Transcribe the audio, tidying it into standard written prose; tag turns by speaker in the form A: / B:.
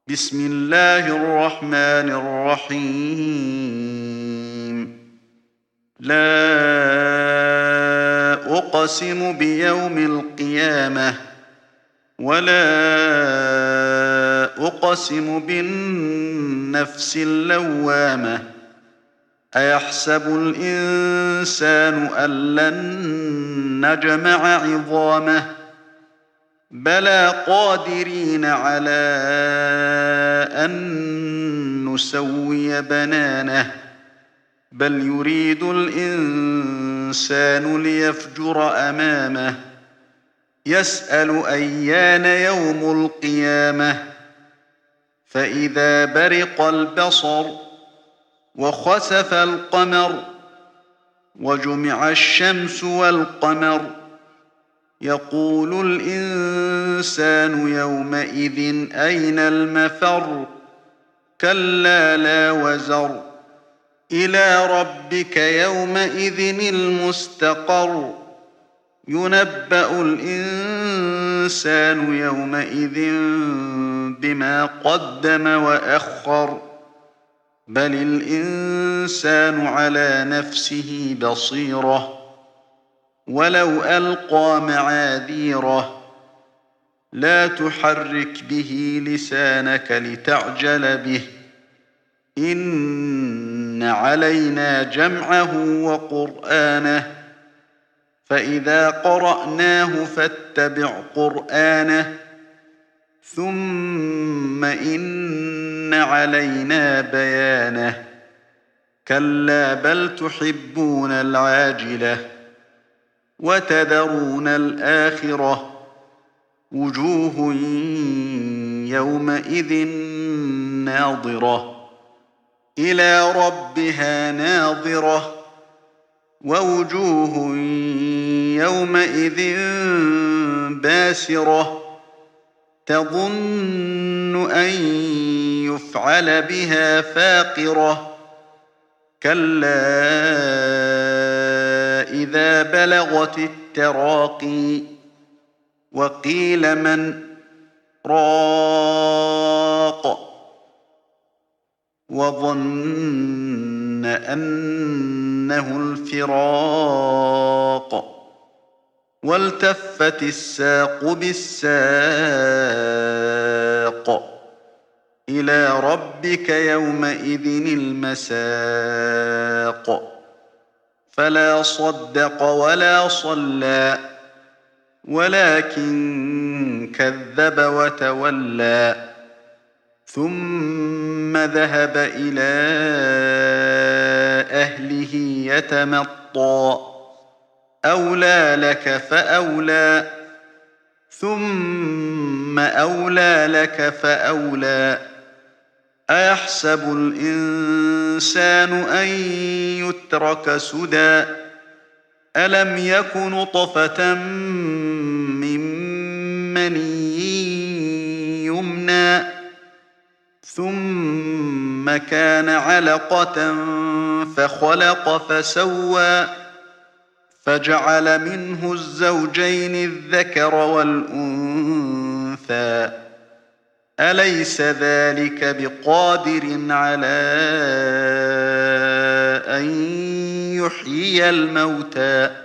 A: بسم الله الرحمن الرحيم. لا أقسم بيوم القيامة ولا أقسم بالنفس اللوامة. أيحسب الإنسان أن لن نجمع عظامه بلى قادرين على أن نسوي بنانه بل يريد الإنسان ليفجر أمامه يسأل أيان يوم القيامة فإذا برق البصر وخسف القمر وجمع الشمس والقمر يقول الإنسان يومئذ أين المفر كلا لا وزر إلى ربك يومئذ المستقر ينبأ الإنسان يومئذ بما قدم وأخر بل الإنسان على نفسه بصيرة ولو ألقى معاذيره لا تحرك به لسانك لتعجل به إن علينا جمعه وقرآنه فإذا قرأناه فاتبع قرآنه ثم إن علينا بيانه كلا بل تحبون العاجلة وتذرون الآخرة وجوه يومئذ ناظرة إلى ربها ناظرة ووجوه يومئذ باسرة تظن أن يفعل بها فاقرة كلا إذا بلغت التراقي وقيل من راق وظن أنه الفراق والتفت الساق بالساق إلى ربك يومئذ المساق فلا صدق ولا صلى ولكن كذب وتولى ثم ذهب إلى أهله يتمطى أولى لك فأولى ثم أولى لك فأولى أيحسب الإنسان أن يترك سدى ألم يك نطفة من مني يمنى ثم كان علقة فخلق فسوى فجعل منه الزوجين الذكر والأنثى أليس ذلك بقادر على أن يحيي الموتى